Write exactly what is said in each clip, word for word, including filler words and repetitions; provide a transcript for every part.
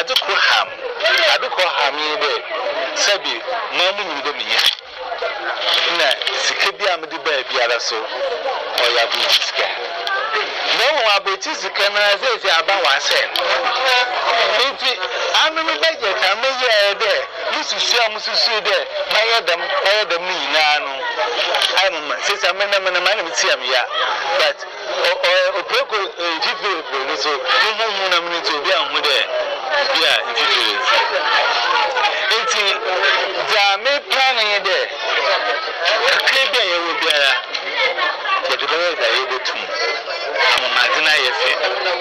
adeko ham adeko ham yi de sabi mamu ni de miye na sika bi amde ba biara so oya bu sika no wa bu sika na ze ze aba wa sen enti anu mi beje ka me ye de mususu amususu de mayedam mayedam ni na no ai mama se se amena mena mena mitiam ya but o o preko jife no so no hu na mini to bi ahu de bia jife enti da me plan ye de kakebe ye wo biara ye de ba da ye betum amama dina ye fe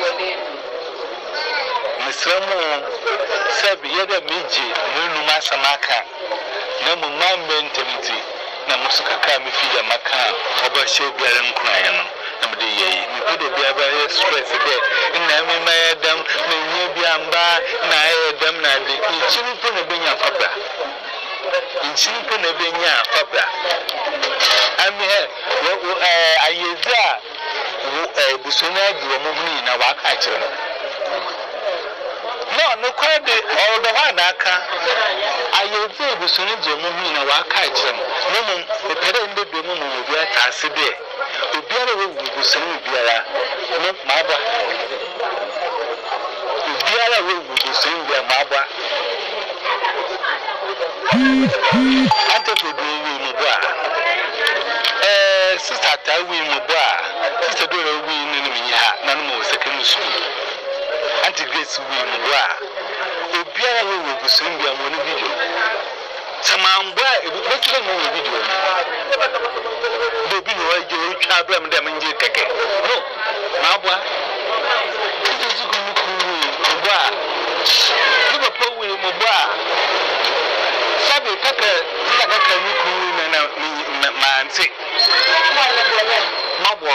misramu sabi ye de meje nunu masamaka na mu mentality na musuka ka mi fi da maka oba she biara nkran no na me de ye mi ko de bia ba ye stress de na mi ma ye dam na nye bia mba na ye dam na de ichiri po na benya fabra ichiri po na benya fabra ami he wo eh ayeza wo eh busona di wo mu ni na wa ka kire no no kwa de o do ha na aka ayeze busona di wo mu na wa ka kire no mo pere inde be mu mu bi ata ase de obiara wo busona biara no ma ba obiara wo busona biara ma ba ante ko do wi mu ba eh sister ta wi mu ba sister do wi ni ni ha na no mo secondary school ante grace wi mu ba obiara wo busona biara mo ni video samamba e bu betire mo video do bi no aje o twa abram dem nje keke no ma bua tutu ku ku ku bua ni ba po wi mo bua sabe kaka na kaka ni ku na na ma anti ma bua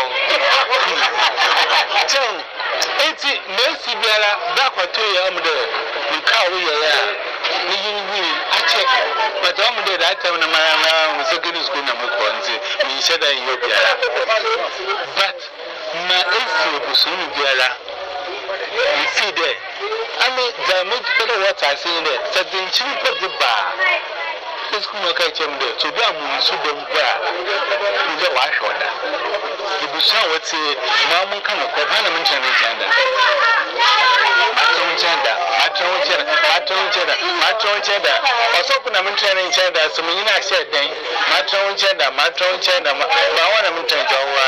chen eti mesi biara ba kwato ya amde nka wo ya ya ni wi a check but amde that time na na secondary school na mo kwanzi mi sheda yo biara but ma esi obusun biara mi see there ame da mo pere what I say there sadin chi pe de ba school no kai chem there so bi amu su dem ba mi de wa shoda obusun wote ma mun kan ko ba na mun tane tanda matron chanda matron chanda matron chanda matron chanda also kuna mun tane chanda so mun ina share dan matron chanda matron chanda ba wana mun tane jawa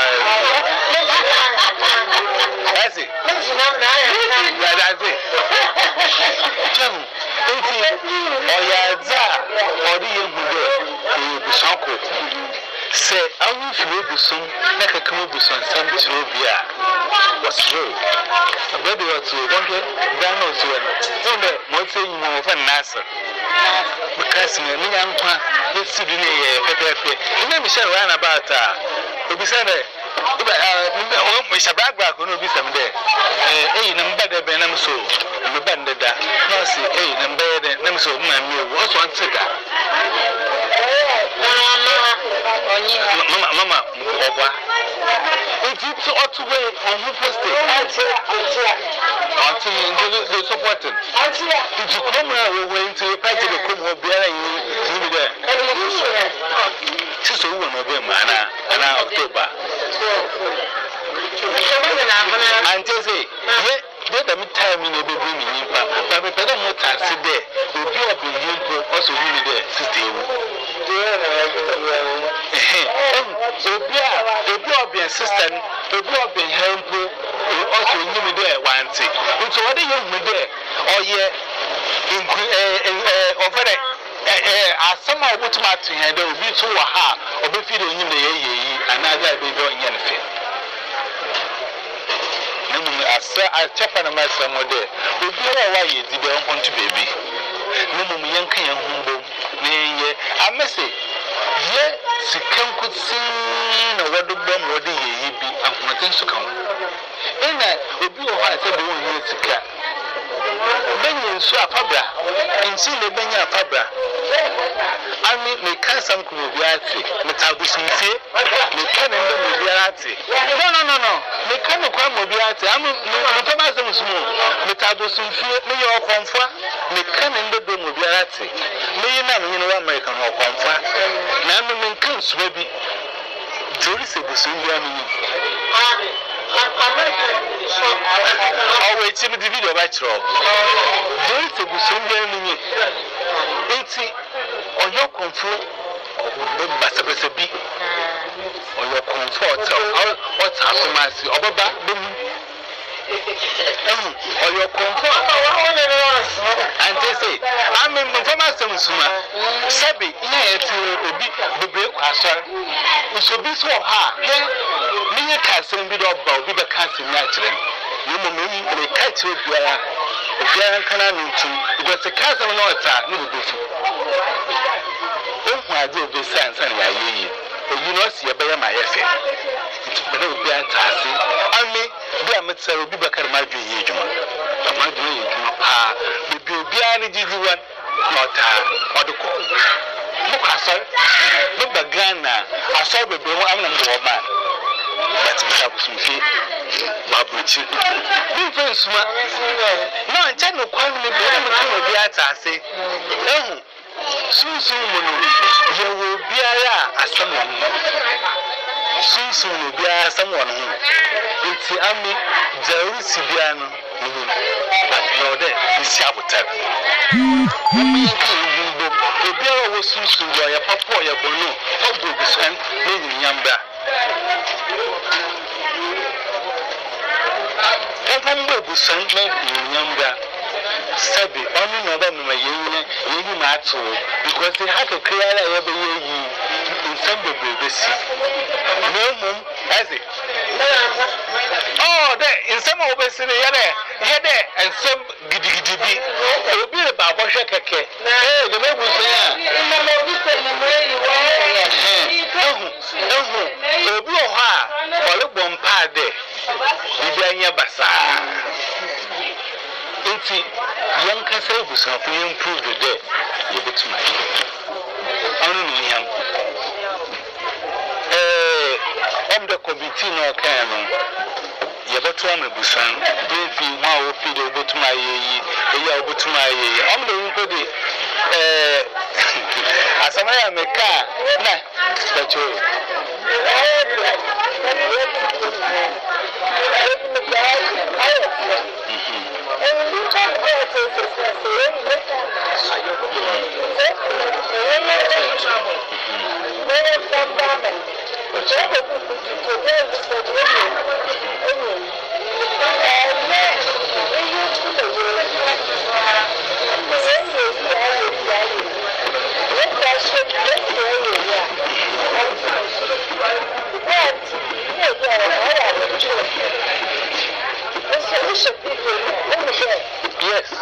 asi that's it jam enti oyaza odi yehudo e busanko se awu fiwe busum na kakamu busan sam tiro bia wasro abedi watu donke dano suwe onde mote nyimo ofa nasa because me nya nkwa esidu ne ye pepepe ina mi share wana bata obisane iba o mi shabagba ko no bisam de eh eyi na mbada be na mso me bande da no si eyi na mbada na mso ma mi o so antega mama mama oba it's otu way on who post it until you support it did you come here we went to a party to come over there and you there so we no be mana ana October until say yeah they the time in the baby me pa but me peda mo taxi there obi obi yimpo also we there sister Obia, Obia, Obia, sister, Obia, Obia, Hempo, also you me there one thing. So what do you me there? Oh yeah, in eh over there. Eh, as some of what my to handle will be to a ha, or be feeding you the ye, another be doing anything. I check on my son there. Obia, why you did not want to baby? No, young can humble. Nay, I must say. Ye sikan kutsi na wadu bom wadu ye bi ahunten su kan ina obi o ha se bo won sika be Benny so apabra, and see the Benya apabra. I mean, me can some Kubiati, Metabus, me can and the Mobiati. No, no, no, no, me can acquire Mobiati. I'm Thomas Moon, Metabus, me or comfort, me can and the Mobiati. Me, you know, American or comfort. Now, me can maybe. Joris is the same. Oh, wait, see the video by Troll. Joris is the same. It's on your comfort or Basabasabi or your comfort or what's happening, or Baba or your comfort. And they say, I'm in the Thomas Sabi, the break was it should be so hard. Me can't be up about the casting naturally. You may catch it where a grand cannon because the castle not attack. Oh, my dear, the sense and I you know, see a better my essay. It's a little bit tasking. I may be a mitzvah, be back at my dream. My dream, ah, the beauty did you want not a call. Look, I saw look the gun now. I saw the boy, I'm not a man. But we have some feet. Babuchi. Difference, man. No, I tell no quite me, but I'm going to be at I say. Oh, soon, soon, you will be a someone. Soon, soon, will be a someone. It's the army, Jerusalem. But you're there, it's Saboteur. The bear was soon to your papa, your bono, or the son, maybe Yamba. Papa will send me Yamba. Sabi, only November, my union, you match because they had to clear every year in some baby. No, mum, has it? Oh, there in some of us in the other, and some giddy giddy. It will be about Boshaka. Hey, the baby was there. Oh, blow her, or look one part there. Vidania Bassa. It's young Castle was helping you improve the day. You get to my only him. I'm the committee no can. Yabatwana Busan, if you want to feed over to my year, over to my year. I'm the one as I am a car, but you. Yes.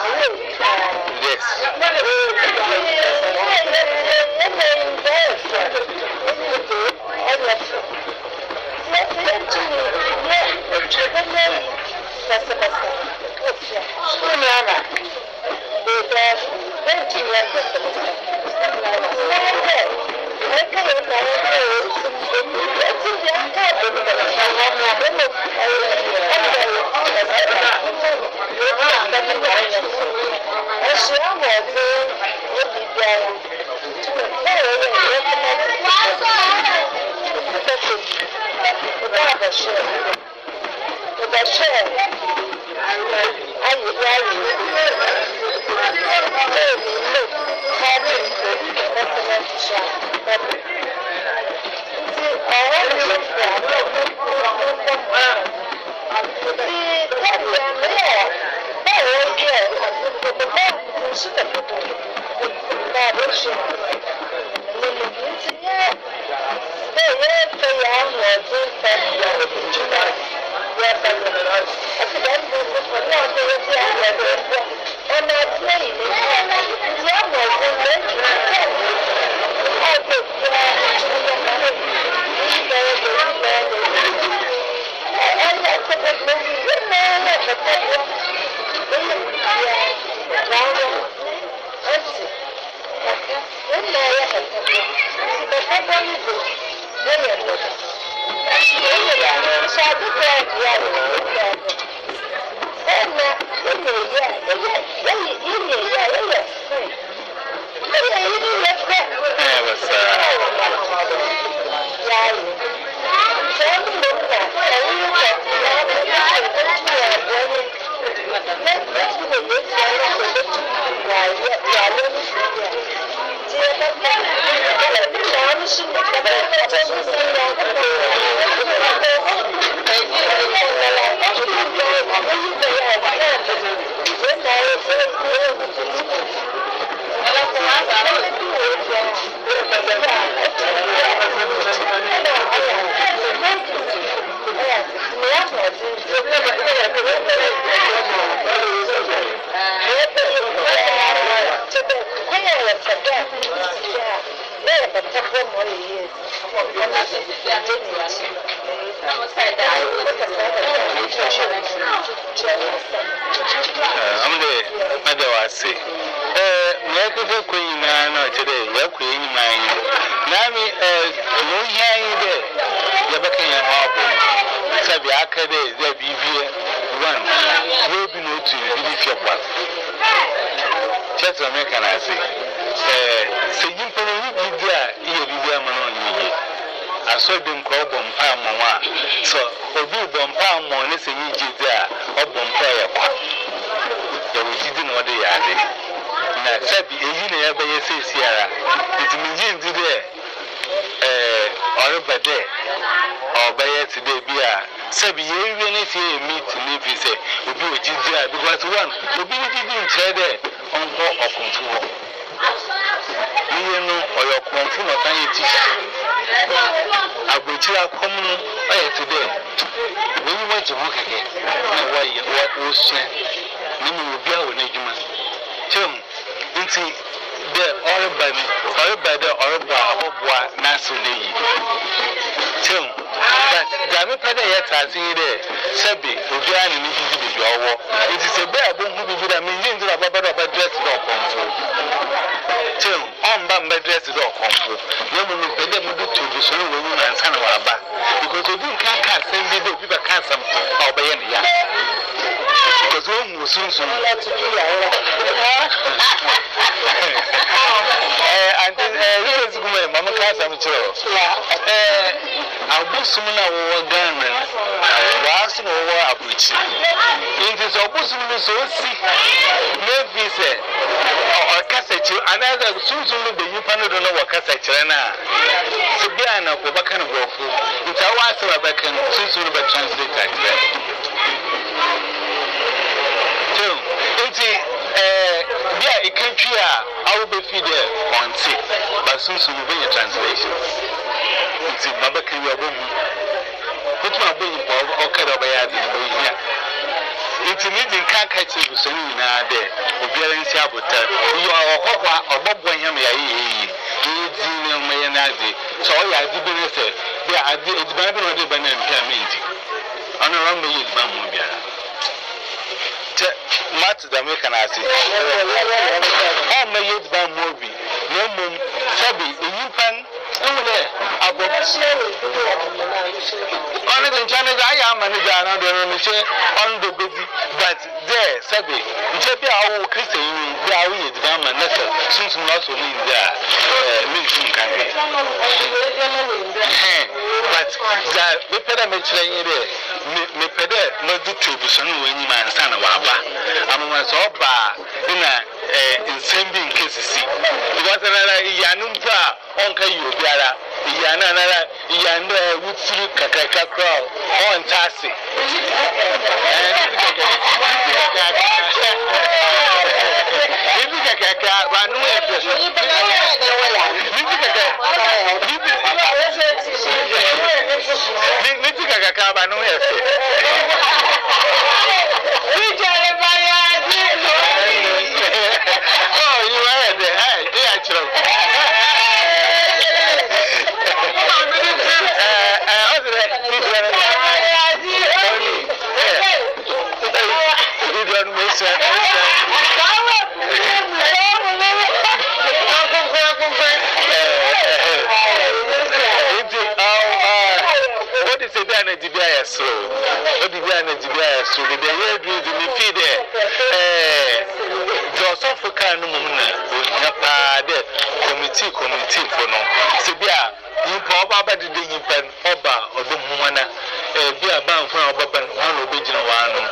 bibia na dibia so de be here do me feed there eh Joseph kan no mum na onya pa de committee committee for no se bia yimpa oba ba de yimpa oba odum hwana eh bia ban fun oba ban wan obegina wa no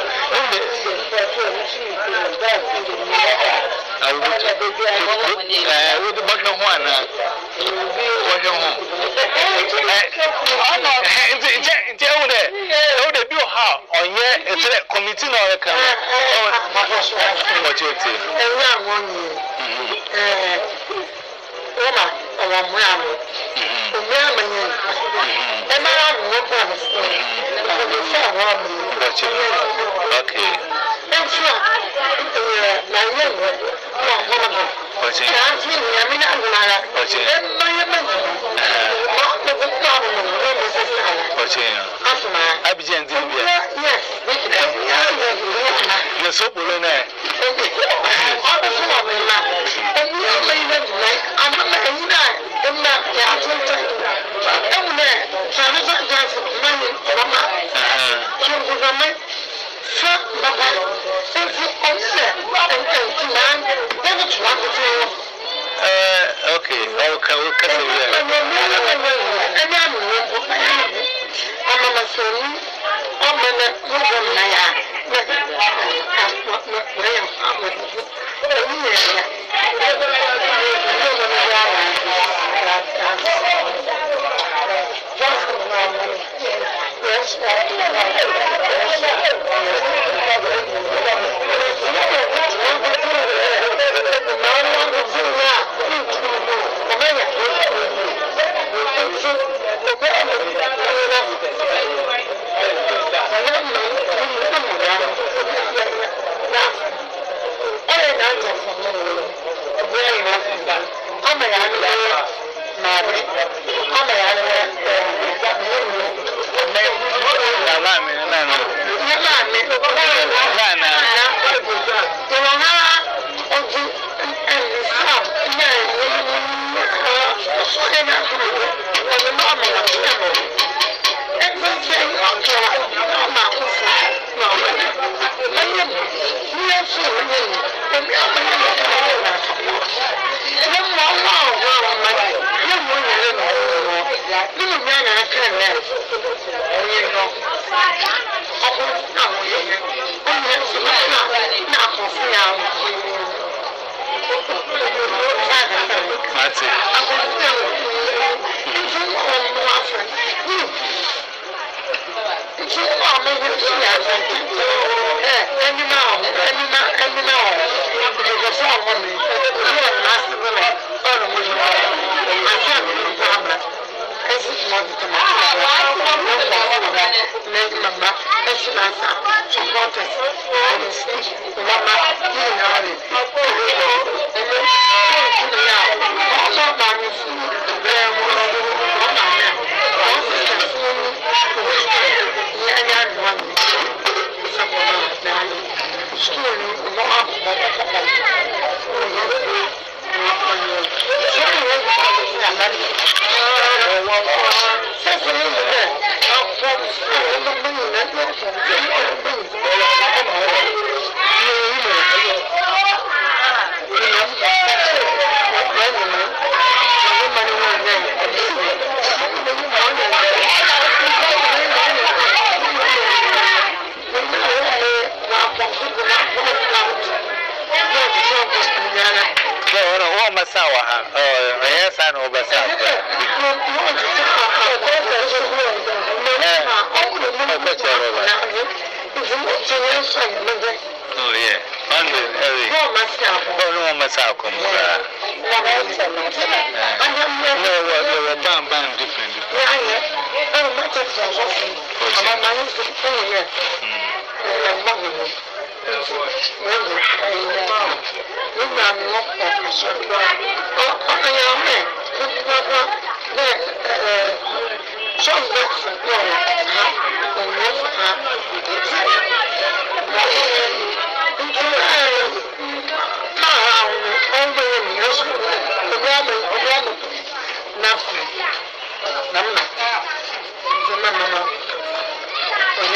I would I would back no one. What you home? Tell the oh the bill how on here it's a committee no can what you say? Okay. Uh, okay, okay, we'll cut it here.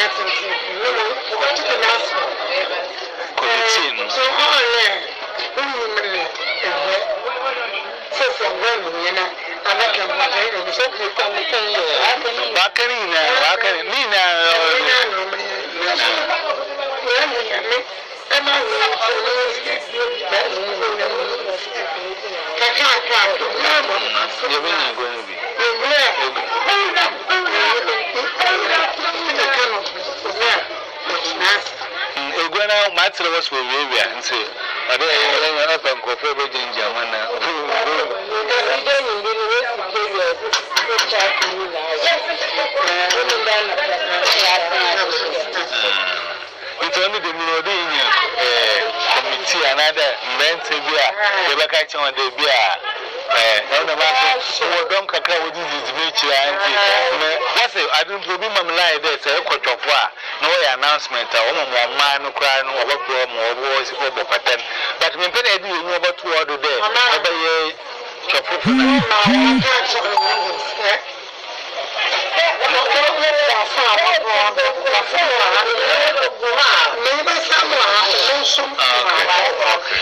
Committee. So all there. So from when you know, I'm not going to say you come to say you. Bakarina, Bakarina, Nina. I'm not going You're really going to be. Egwana matri was for Arabia and say, I don't know if I'm confirmed in German. It's only the Melodian committee, another mental beer, the vacation on the beer. On the market, so don't cacao with this nature. What's it? I don't know my lie there, say a quarter of war. No announcement, a woman, one man, no crying, or what broom, or voice, or pattern. But when I do, you know about two other days. Over a chop of